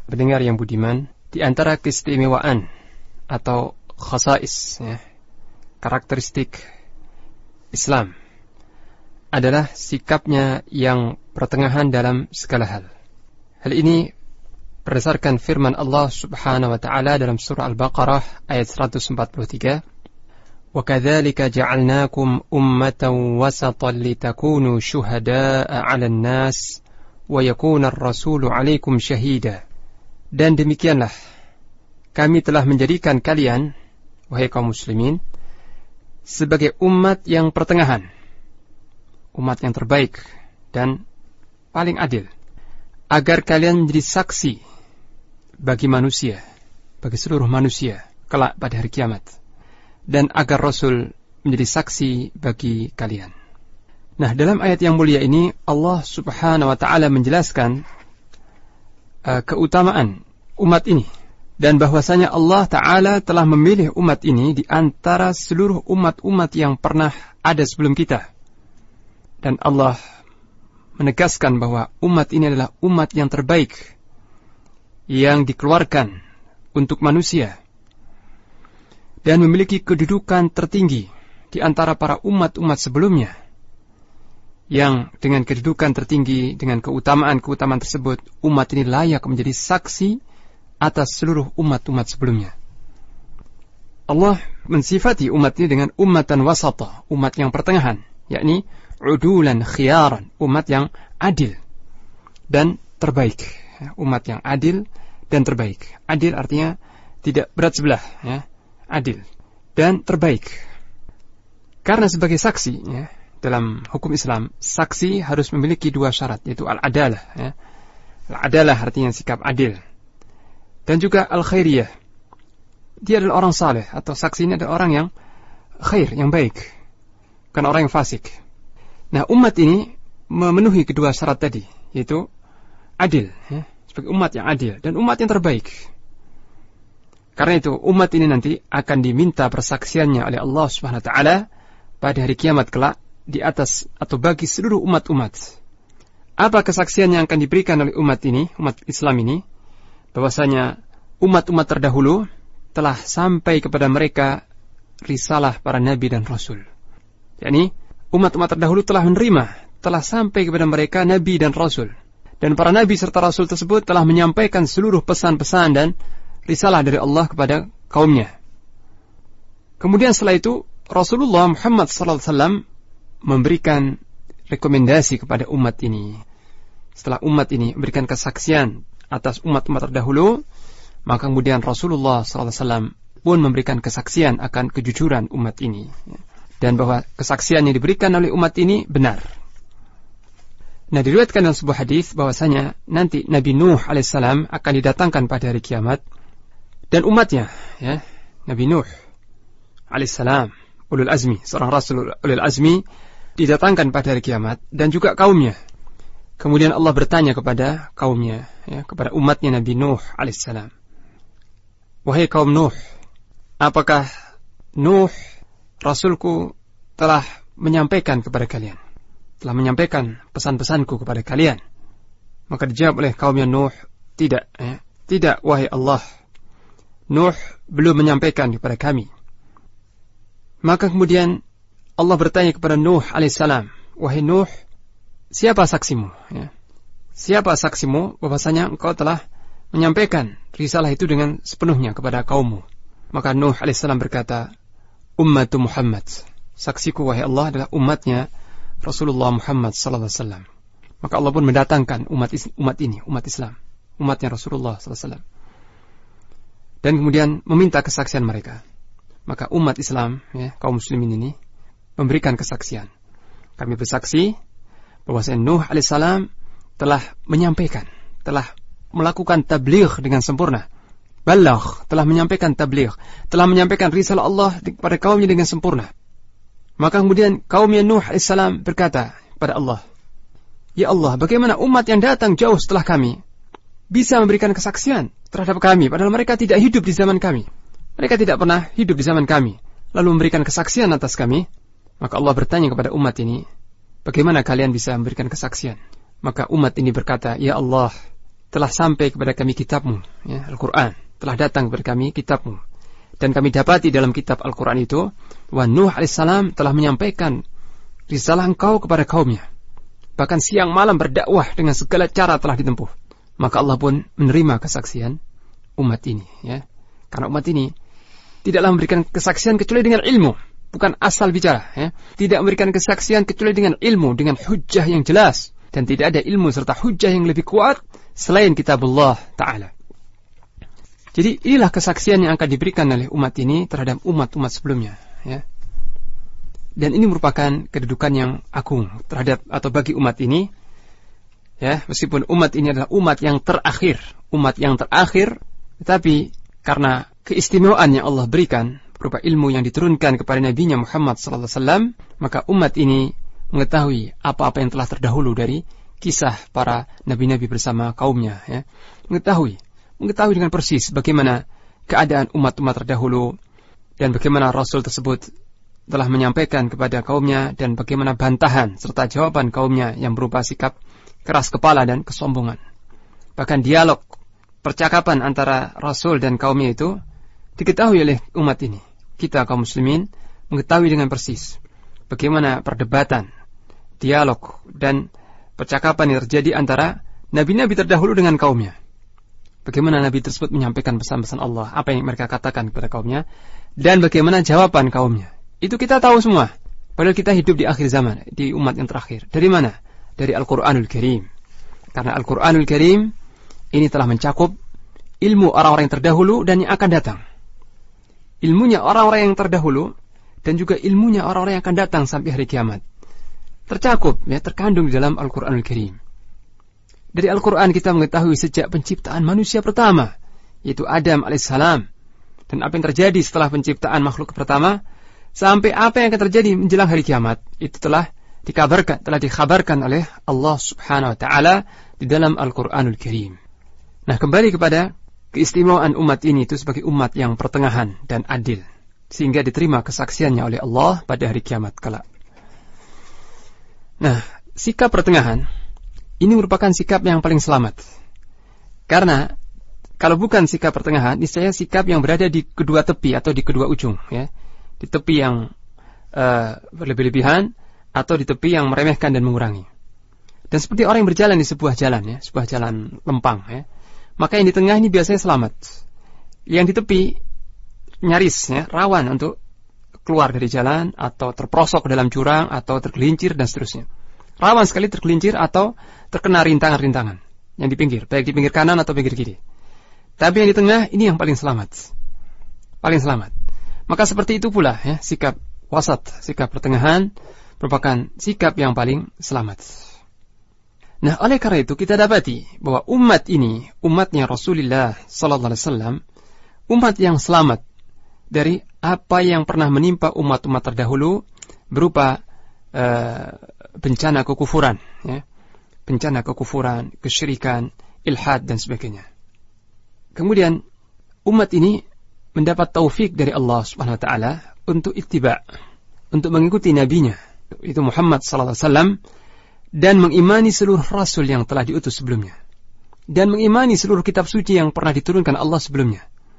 Pendengar yang budiman, di antara keistimewaan atau khasais, karakteristik Islam adalah sikapnya yang pertengahan dalam segala hal. Hal ini berdasarkan firman Allah Subhanahu wa taala dalam surah Al-Baqarah ayat 143, "Wa kadzalika ja'alnakum ummatan wasatan litakunu syuhada'a 'alan nas wa yakuna ar-rasulu 'alaikum syahida." Dan demikianlah kami telah menjadikan kalian, wahai kaum muslimin, sebagai umat yang pertengahan, umat yang terbaik dan paling adil, agar kalian menjadi saksi bagi manusia, bagi seluruh manusia kelak pada hari kiamat, dan agar Rasul menjadi saksi bagi kalian. Nah, dalam ayat yang mulia ini Allah Subhanahu wa taala menjelaskan keutamaan umat ini, dan bahwasanya Allah taala telah memilih umat ini di antara seluruh umat-umat yang pernah ada sebelum kita. Dan Allah menegaskan bahwa umat ini adalah umat yang terbaik yang dikeluarkan untuk manusia dan memiliki kedudukan tertinggi di antara para umat-umat sebelumnya, yang dengan kedudukan tertinggi, dengan keutamaan-keutamaan tersebut, umat ini layak menjadi saksi atas seluruh umat-umat sebelumnya. Allah mensifati umat ini dengan ummatan wasata, umat yang pertengahan, yakni udulan khiyaran, umat yang adil dan terbaik. Umat yang adil dan terbaik. Adil artinya tidak berat sebelah, adil dan terbaik. Karena sebagai saksi, dalam hukum Islam, saksi harus memiliki dua syarat, yaitu al-adalah. Al-adalah artinya sikap adil. Dan juga al-khairiyah. Dia adalah orang saleh, atau saksi ini adalah orang yang khair, yang baik, bukan orang yang fasik. Nah, umat ini memenuhi kedua syarat tadi, yaitu adil, sebagai umat yang adil dan umat yang terbaik. Karena itu umat ini nanti akan diminta persaksiannya oleh Allah Subhanahu wa taala pada hari kiamat kelak, di atas atau bagi seluruh umat-umat. Apa kesaksian yang akan diberikan oleh umat ini, umat Islam ini? Bahwasanya umat-umat terdahulu telah sampai kepada mereka risalah para nabi dan rasul. yakni umat-umat terdahulu telah menerima, telah sampai kepada mereka nabi dan rasul. Dan para nabi serta rasul tersebut telah menyampaikan seluruh pesan-pesan dan risalah dari Allah kepada kaumnya. Kemudian setelah itu Rasulullah Muhammad SAW memberikan rekomendasi kepada umat ini. Setelah umat ini memberikan kesaksian atas umat-umat terdahulu, maka kemudian Rasulullah SAW pun memberikan kesaksian akan kejujuran umat ini, dan bahwa kesaksian yang diberikan oleh umat ini benar. Nah, diriwayatkan dalam sebuah hadis bahwasanya nanti Nabi Nuh alaihissalam akan didatangkan pada hari kiamat, dan umatnya, Nabi Nuh alaihissalam, ulul azmi, seorang rasul ulul azmi, didatangkan pada hari kiamat, dan juga kaumnya. Kemudian Allah bertanya kepada kaumnya, kepada umatnya Nabi Nuh alaihissalam, wahai kaum Nuh, apakah Nuh Rasulku telah menyampaikan kepada kalian, telah menyampaikan pesan-pesanku kepada kalian? Maka dijawab oleh kaumnya Nuh, tidak, tidak wahai Allah, Nuh belum menyampaikan kepada kami. Maka kemudian Allah bertanya kepada Nuh alaihissalam, wahai Nuh, siapa saksimu? Siapa saksimu bahwasanya engkau telah menyampaikan risalah itu dengan sepenuhnya kepada kaummu? Maka Nuh alaihissalam berkata, ummatu Muhammad, saksiku wahai Allah adalah umatnya Rasulullah Muhammad sallallahu alaihi wasallam. Maka Allah pun mendatangkan umat ini, umat Islam, umatnya Rasulullah sallallahu alaihi wasallam, dan kemudian meminta kesaksian mereka. Maka umat Islam, kaum muslimin ini memberikan kesaksian. Kami bersaksi bahwasanya Nuh alaihissalam telah menyampaikan, telah melakukan tabligh dengan sempurna. Balagh, telah menyampaikan tabligh, telah menyampaikan risalah Allah kepada kaumnya dengan sempurna. Maka kemudian kaumnya Nuh alaihissalam berkata kepada Allah, ya Allah, bagaimana umat yang datang jauh setelah kami bisa memberikan kesaksian terhadap kami, padahal mereka tidak hidup di zaman kami. Mereka tidak pernah hidup di zaman kami, lalu memberikan kesaksian atas kami. Maka Allah bertanya kepada umat ini, bagaimana kalian bisa memberikan kesaksian? Maka umat ini berkata, ya Allah, telah sampai kepada kami kitabmu, ya, Al-Quran. Telah datang kepada kami kitabmu. Dan kami dapati dalam kitab Al-Quran itu, wa Nuh alaihissalam telah menyampaikan risalah engkau kepada kaumnya. Bahkan siang malam berdakwah dengan segala cara telah ditempuh. Maka Allah pun menerima kesaksian umat ini, ya. Karena umat ini tidaklah memberikan kesaksian kecuali dengan ilmu, bukan asal bicara, ya. Tidak memberikan kesaksian kecuali dengan ilmu, dengan hujjah yang jelas. Dan tidak ada ilmu serta hujjah yang lebih kuat selain kitabullah Ta'ala. Jadi inilah kesaksian yang akan diberikan oleh umat ini terhadap umat-umat sebelumnya, ya. Dan ini merupakan kedudukan yang agung terhadap atau bagi umat ini, ya, meskipun umat ini adalah umat yang terakhir, tetapi karena keistimewaan yang Allah berikan berupa ilmu yang diturunkan kepada Nabi-Nya Muhammad SAW, maka umat ini mengetahui apa-apa yang telah terdahulu dari kisah para nabi-nabi bersama kaumnya, ya. Mengetahui dengan persis bagaimana keadaan umat-umat terdahulu dan bagaimana Rasul tersebut telah menyampaikan kepada kaumnya dan bagaimana bantahan serta jawaban kaumnya yang berupa sikap keras kepala dan kesombongan. Bahkan dialog percakapan antara Rasul dan kaumnya itu diketahui oleh umat ini. Kita kaum muslimin mengetahui dengan persis bagaimana perdebatan, dialog dan percakapan yang terjadi antara nabi-nabi terdahulu dengan kaumnya. Bagaimana nabi tersebut menyampaikan pesan-pesan Allah, apa yang mereka katakan kepada kaumnya, dan bagaimana jawaban kaumnya. Itu kita tahu semua. Padahal kita hidup di akhir zaman, di umat yang terakhir. Dari mana? Dari Al-Quranul Karim. Karena Al-Quranul Karim ini telah mencakup ilmu orang-orang yang terdahulu dan yang akan datang. Ilmunya orang-orang yang terdahulu dan juga ilmunya orang-orang yang akan datang sampai hari kiamat. Tercakup, ya, terkandung di dalam Al-Quranul Karim. Dari Al-Quran kita mengetahui sejak penciptaan manusia pertama, yaitu Adam alaihissalam, dan apa yang terjadi setelah penciptaan makhluk pertama, sampai apa yang akan terjadi menjelang hari kiamat, itu telah dikhabarkan oleh Allah Subhanahu wa Ta'ala di dalam Al-Quranul Karim. Nah, kembali kepada keistimewaan umat ini itu sebagai umat yang pertengahan dan adil, sehingga diterima kesaksiannya oleh Allah pada hari kiamat kelak. Nah, sikap pertengahan ini merupakan sikap yang paling selamat. Karena kalau bukan sikap pertengahan, niscaya sikap yang berada di kedua tepi atau di kedua ujung, ya. Di tepi yang berlebih-lebihan atau di tepi yang meremehkan dan mengurangi. Dan seperti orang yang berjalan di sebuah jalan, ya, sebuah jalan lempang, ya. Maka yang di tengah ini biasanya selamat. Yang di tepi nyaris, ya, rawan untuk keluar dari jalan atau terprosok ke dalam jurang atau tergelincir dan seterusnya. Rawan sekali tergelincir atau terkena rintangan-rintangan yang di pinggir, baik di pinggir kanan atau pinggir kiri. Tapi yang di tengah ini yang paling selamat. Paling selamat. Maka seperti itu pula, ya, sikap wasat, sikap pertengahan merupakan sikap yang paling selamat. Nah, oleh karena itu kita dapati bahwa umat ini, umatnya Rasulullah sallallahu alaihi wasallam, umat yang selamat dari apa yang pernah menimpa umat-umat terdahulu berupa bencana kekufuran, ya. Bencana kekufuran, kesyirikan, ilhad dan sebagainya. Kemudian umat ini mendapat taufik dari Allah Subhanahu wa Ta'ala untuk ittiba, untuk mengikuti nabinya, itu Muhammad sallallahu alaihi wasallam, dan mengimani seluruh rasul yang telah diutus sebelumnya, dan mengimani seluruh kitab suci yang pernah diturunkan Allah sebelumnya.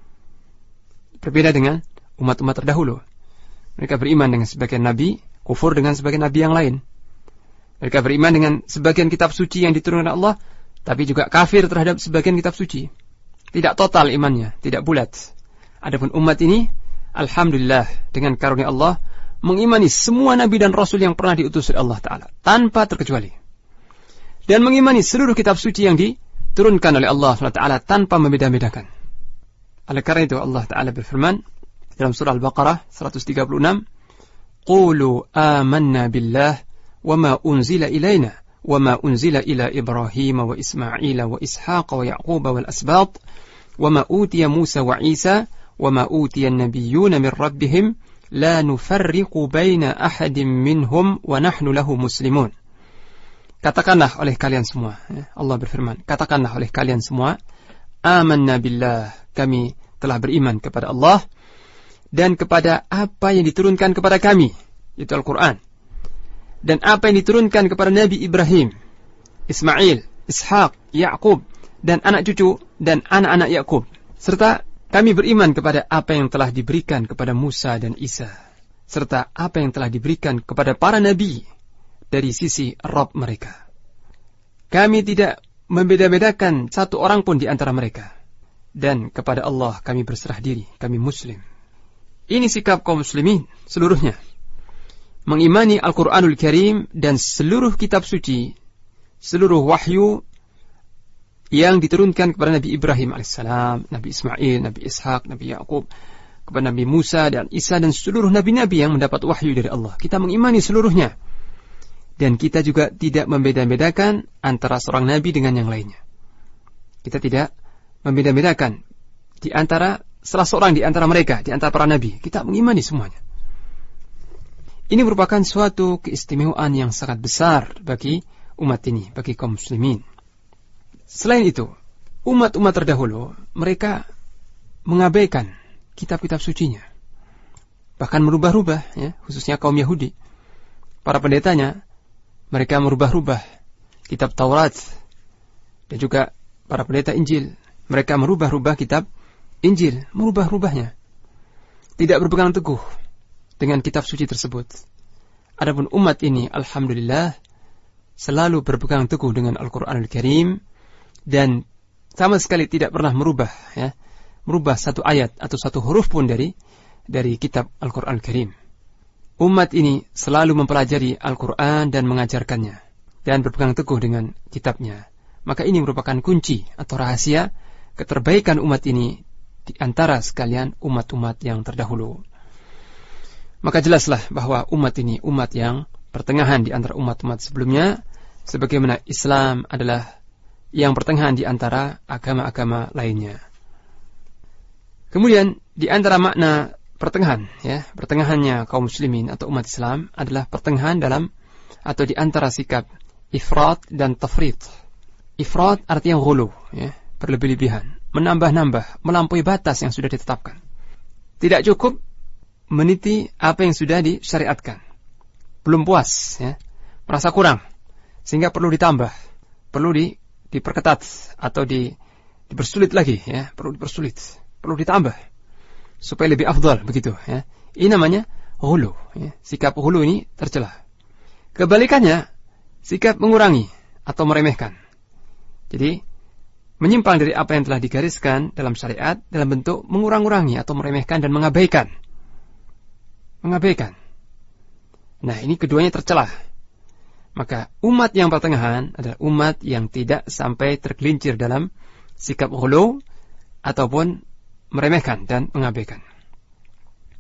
Berbeda dengan umat-umat terdahulu. Mereka beriman dengan sebagian nabi, kufur dengan sebagian nabi yang lain. Mereka beriman dengan sebagian kitab suci yang diturunkan Allah, tapi juga kafir terhadap sebagian kitab suci. Tidak total imannya, tidak bulat. Adapun umat ini, alhamdulillah, dengan karunia Allah, mengimani semua nabi dan rasul yang pernah diutus oleh Allah Ta'ala, tanpa terkecuali. Dan mengimani seluruh kitab suci yang diturunkan oleh Allah Ta'ala tanpa membeda-bedakan. Oleh karena itu Allah Ta'ala berfirman dalam surah Al-Baqarah 136, Qulu amanna billah wa ma unzila ilayna wa ma unzila ila Ibrahim wa Ismail wa Ishaq wa Ya'qub wal asbat wa ma utiya Musa wa Isa wa ma utiya an-nabiyyuna min rabbihim la nufarriqu baina ahadin minhum wa nahnu lahu muslimun. Katakanlah oleh kalian semua, ya, Allah berfirman, katakanlah oleh kalian semua, amanna billah, kami telah beriman kepada Allah dan kepada apa yang diturunkan kepada kami, itu Al-Quran, dan apa yang diturunkan kepada Nabi Ibrahim, Ismail, Ishaq, Ya'qub, dan anak cucu dan anak-anak Yakub, serta kami beriman kepada apa yang telah diberikan kepada Musa dan Isa, serta apa yang telah diberikan kepada para nabi dari sisi Rabb mereka. Kami tidak membeda-bedakan satu orang pun di antara mereka, dan kepada Allah kami berserah diri, kami Muslim. Ini sikap kaum muslimin seluruhnya, mengimani Al-Quranul Karim dan seluruh kitab suci, seluruh wahyu yang diturunkan kepada Nabi Ibrahim alaihissalam, Nabi Ismail, Nabi Ishak, Nabi Yakub, kepada Nabi Musa dan Isa dan seluruh nabi-nabi yang mendapat wahyu dari Allah. Kita mengimani seluruhnya. Dan kita juga tidak membeda-bedakan antara seorang nabi dengan yang lainnya. Kita tidak membeda-bedakan di antara salah seorang di antara mereka, di antara para nabi. Kita mengimani semuanya. Ini merupakan suatu keistimewaan yang sangat besar bagi umat ini, bagi kaum muslimin. Selain itu, umat-umat terdahulu, mereka mengabaikan kitab-kitab sucinya. Bahkan merubah-rubah, ya, khususnya kaum Yahudi. Para pendetanya, mereka merubah-rubah kitab Taurat. Dan juga para pendeta Injil, mereka merubah-rubah kitab Injil, merubah-rubahnya. Tidak berpegang teguh dengan kitab suci tersebut. Adapun umat ini, alhamdulillah, selalu berpegang teguh dengan Al-Quranul Karim, dan sama sekali tidak pernah merubah, ya, merubah satu ayat atau satu huruf pun dari kitab Al-Quranul Karim. Umat ini selalu mempelajari Al-Quran dan mengajarkannya, dan berpegang teguh dengan kitabnya. Maka ini merupakan kunci atau rahasia keterbaikan umat ini di antara sekalian umat-umat yang terdahulu. Maka jelaslah bahwa umat ini umat yang pertengahan di antara umat-umat sebelumnya, sebagaimana Islam adalah yang pertengahan di antara agama-agama lainnya. Kemudian di antara makna pertengahan, ya, pertengahannya kaum muslimin atau umat Islam adalah pertengahan dalam atau di antara sikap ifrat dan tafrit. Ifrat artinya ghulu, ya, berlebih-lebihan, menambah-nambah, melampaui batas yang sudah ditetapkan. Tidak cukup meniti apa yang sudah disyariatkan. Belum puas, ya, merasa kurang, sehingga perlu ditambah, perlu diperketat atau dipersulit lagi, ya, perlu dipersulit, perlu ditambah supaya lebih afdal, begitu, ya. Ini namanya ghulu, ya. Sikap ghulu ini tercela. Kebalikannya, sikap mengurangi atau meremehkan. Jadi menyimpang dari apa yang telah digariskan dalam syariat dalam bentuk mengurang-urangi atau meremehkan dan mengabaikan. Nah, ini keduanya tercela. Maka umat yang pertengahan adalah umat yang tidak sampai tergelincir dalam sikap ghulu ataupun meremehkan dan mengabaikan.